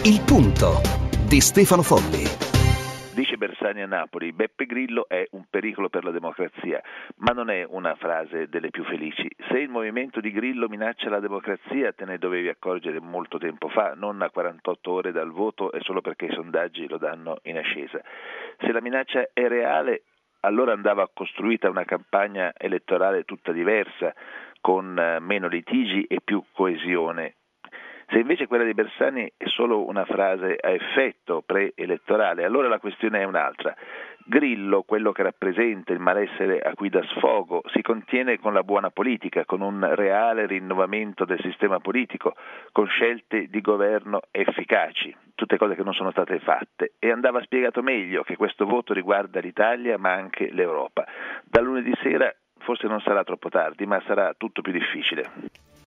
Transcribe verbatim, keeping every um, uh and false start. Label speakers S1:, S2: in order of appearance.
S1: Il punto di Stefano Folli.
S2: Dice Bersani a Napoli: Beppe Grillo è un pericolo per la democrazia, ma non è una frase delle più felici. Se il movimento di Grillo minaccia la democrazia, te ne dovevi accorgere molto tempo fa, non a quarantotto ore dal voto e solo perché i sondaggi lo danno in ascesa. Se la minaccia è reale, allora andava costruita una campagna elettorale tutta diversa, con meno litigi e più coesione. Se invece quella di Bersani è solo una frase a effetto preelettorale, allora la questione è un'altra. Grillo, quello che rappresenta il malessere a cui dà sfogo, si contiene con la buona politica, con un reale rinnovamento del sistema politico, con scelte di governo efficaci, tutte cose che non sono state fatte, e andava spiegato meglio che questo voto riguarda l'Italia ma anche l'Europa. Da lunedì sera forse non sarà troppo tardi, ma sarà tutto più difficile.